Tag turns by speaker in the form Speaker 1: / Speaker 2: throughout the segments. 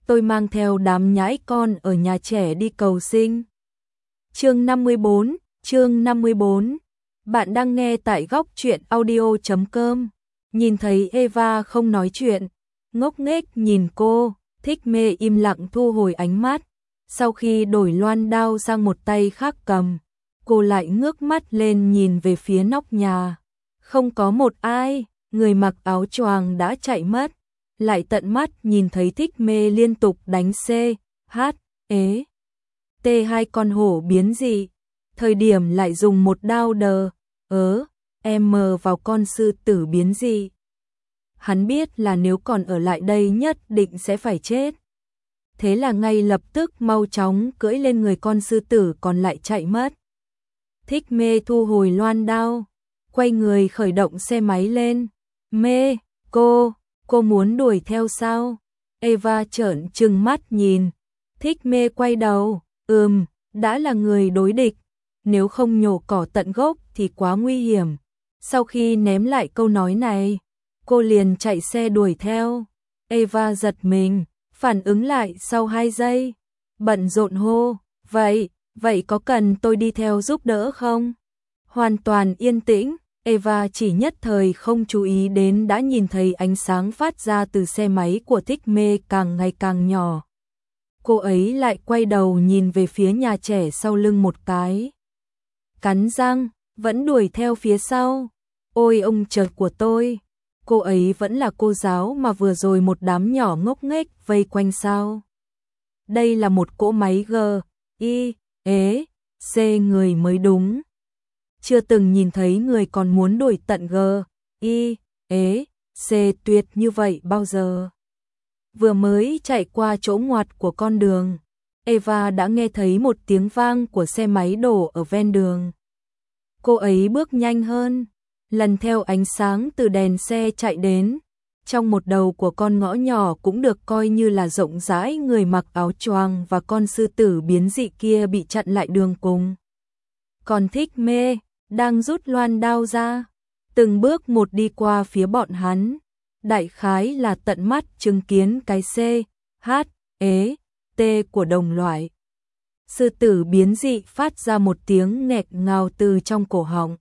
Speaker 1: tôi mang theo đám nhãi con ở nhà trẻ đi cầu sinh. Chương 54. Bạn đang nghe tại góc truyện audio.com. Nhìn thấy Eva không nói chuyện, ngốc nghếch nhìn cô, Thích Mê im lặng thu hồi ánh mắt. Sau khi đổi loan đao sang một tay khác cầm, cô lại ngước mắt lên nhìn về phía nóc nhà. Không có một ai, người mặc áo choàng đã chạy mất. Lại tận mắt nhìn thấy Thích Mê liên tục đánh C, H, E, T hai con hổ biến dị. Thời điểm lại dùng một đao đờ, M vào con sư tử biến dị. Hắn biết là nếu còn ở lại đây nhất định sẽ phải chết. Thế là ngay lập tức mau chóng cưỡi lên người con sư tử còn lại chạy mất. Thích Mê thu hồi loan đao, quay người khởi động xe máy lên. Mê, cô muốn đuổi theo sao? Eva trợn trừng mắt nhìn. Thích Mê quay đầu, đã là người đối địch, nếu không nhổ cỏ tận gốc thì quá nguy hiểm. Sau khi ném lại câu nói này, cô liền chạy xe đuổi theo. Eva giật mình, phản ứng lại sau 2 giây, bận rộn hô, vậy có cần tôi đi theo giúp đỡ không? Hoàn toàn yên tĩnh, Eva chỉ nhất thời không chú ý đến đã nhìn thấy ánh sáng phát ra từ xe máy của Thích Mê càng ngày càng nhỏ. Cô ấy lại quay đầu nhìn về phía nhà trẻ sau lưng một cái. Cắn răng, vẫn đuổi theo phía sau. Ôi ông trời của tôi, cô ấy vẫn là cô giáo mà vừa rồi một đám nhỏ ngốc nghếch vây quanh sao? Đây là một cỗ máy G, I, E, C người mới đúng. Chưa từng nhìn thấy người còn muốn đuổi tận G, I, E, C tuyệt như vậy bao giờ. Vừa mới chạy qua chỗ ngoặt của con đường, Eva đã nghe thấy một tiếng vang của xe máy đổ ở ven đường. Cô ấy bước nhanh hơn, lần theo ánh sáng từ đèn xe chạy đến. Trong một đầu của con ngõ nhỏ cũng được coi như là rộng rãi, người mặc áo choàng và con sư tử biến dị kia bị chặn lại đường cùng. Còn Thích Mê đang rút loan đao ra, từng bước một đi qua phía bọn hắn. Đại khái là tận mắt chứng kiến cái C, H, E, T của đồng loại. Sư tử biến dị phát ra một tiếng nghẹt ngào từ trong cổ họng.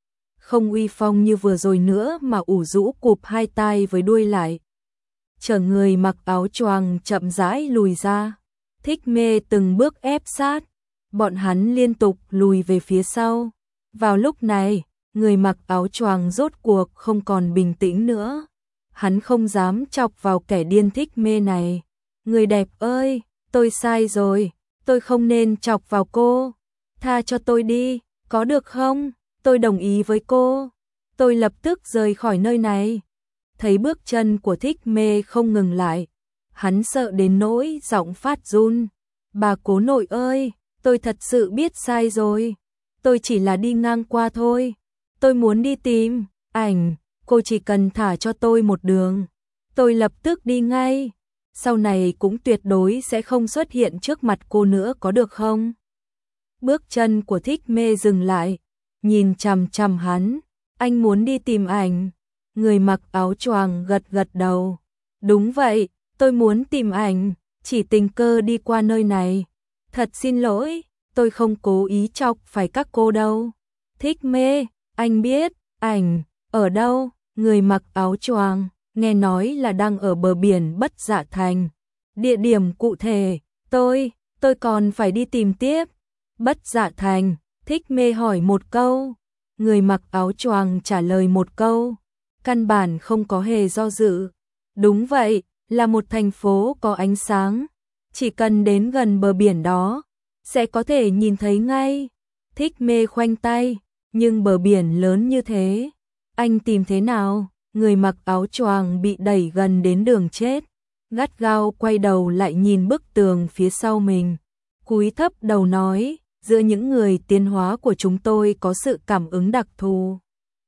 Speaker 1: Không uy phong như vừa rồi nữa mà ủ rũ cụp hai tay với đuôi lại. Chở người mặc áo choàng chậm rãi lùi ra. Thích Mê từng bước ép sát. Bọn hắn liên tục lùi về phía sau. Vào lúc này, người mặc áo choàng rốt cuộc không còn bình tĩnh nữa. Hắn không dám chọc vào kẻ điên Thích Mê này. Người đẹp ơi, tôi sai rồi, tôi không nên chọc vào cô. Tha cho tôi đi, có được không? Tôi đồng ý với cô. Tôi lập tức rời khỏi nơi này. Thấy bước chân của Thích Mê không ngừng lại, hắn sợ đến nỗi giọng phát run. Bà cố nội ơi, tôi thật sự biết sai rồi. Tôi chỉ là đi ngang qua thôi. Tôi muốn đi tìm ảnh, cô chỉ cần thả cho tôi một đường. Tôi lập tức đi ngay. Sau này cũng tuyệt đối sẽ không xuất hiện trước mặt cô nữa có được không? Bước chân của Thích Mê dừng lại, nhìn chằm chằm hắn. Anh muốn đi tìm ảnh. Người mặc áo choàng gật đầu. Đúng vậy, tôi muốn tìm ảnh, chỉ tình cờ đi qua nơi này. Thật xin lỗi, tôi không cố ý chọc phải các cô đâu. Thích Mê, anh biết ảnh ở đâu? Người mặc áo choàng nghe nói là đang ở bờ biển Bất Dạ Thành. Địa điểm cụ thể, tôi còn phải đi tìm tiếp. Bất Dạ Thành, Thích Mê hỏi một câu. Người mặc áo choàng trả lời một câu. Căn bản không có hề do dự. Đúng vậy, là một thành phố có ánh sáng. Chỉ cần đến gần bờ biển đó, sẽ có thể nhìn thấy ngay. Thích Mê khoanh tay, nhưng bờ biển lớn như thế, anh tìm thế nào? Người mặc áo choàng bị đẩy gần đến đường chết, gắt gao quay đầu lại nhìn bức tường phía sau mình. Cúi thấp đầu nói, giữa những người tiến hóa của chúng tôi có sự cảm ứng đặc thù.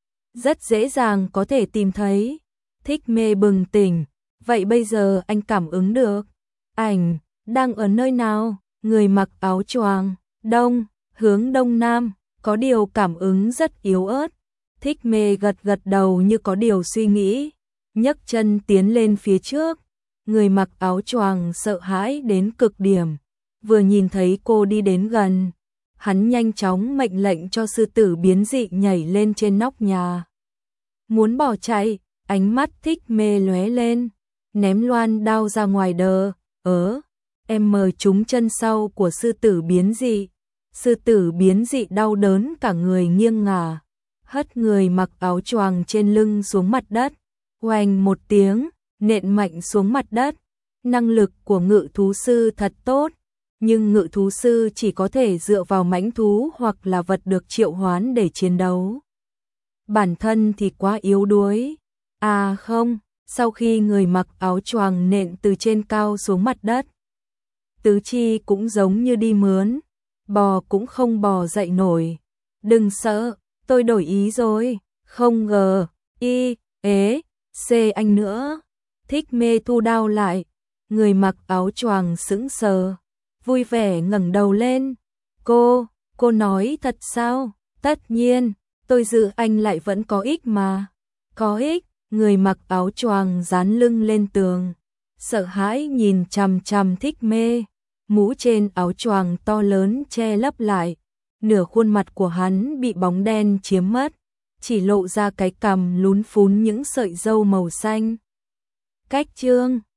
Speaker 1: Rất dễ dàng có thể tìm thấy. Thích Mê bừng tỉnh, vậy bây giờ anh cảm ứng được. Ảnh, đang ở nơi nào? Người mặc áo choàng, hướng đông nam, có điều cảm ứng rất yếu ớt. Thích Mê gật đầu như có điều suy nghĩ, nhấc chân tiến lên phía trước. Người mặc áo choàng sợ hãi đến cực điểm, vừa nhìn thấy cô đi đến gần, hắn nhanh chóng mệnh lệnh cho sư tử biến dị nhảy lên trên nóc nhà. Muốn bỏ chạy, ánh mắt Thích Mê lóe lên, ném loan đao ra ngoài đờ, em mời trúng chân sau của sư tử biến dị. Sư tử biến dị đau đớn cả người nghiêng ngả, hất người mặc áo choàng trên lưng xuống mặt đất, oanh một tiếng, nện mạnh xuống mặt đất. Năng lực của ngự thú sư thật tốt, nhưng ngự thú sư chỉ có thể dựa vào mãnh thú hoặc là vật được triệu hoán để chiến đấu. Bản thân thì quá yếu đuối. À không, sau khi người mặc áo choàng nện từ trên cao xuống mặt đất, tứ chi cũng giống như đi mướn, bò cũng không bò dậy nổi. Đừng sợ, tôi đổi ý rồi, không ngờ, C anh nữa. Thích Mê thu đao lại, người mặc áo choàng sững sờ, vui vẻ ngẩng đầu lên. Cô nói thật sao? Tất nhiên, tôi giữ anh lại vẫn có ích mà. Có ích, người mặc áo choàng dán lưng lên tường, sợ hãi nhìn chằm chằm Thích Mê, mũ trên áo choàng to lớn che lấp lại, nửa khuôn mặt của hắn bị bóng đen chiếm mất, chỉ lộ ra cái cằm lún phún những sợi râu màu xanh. Cách chương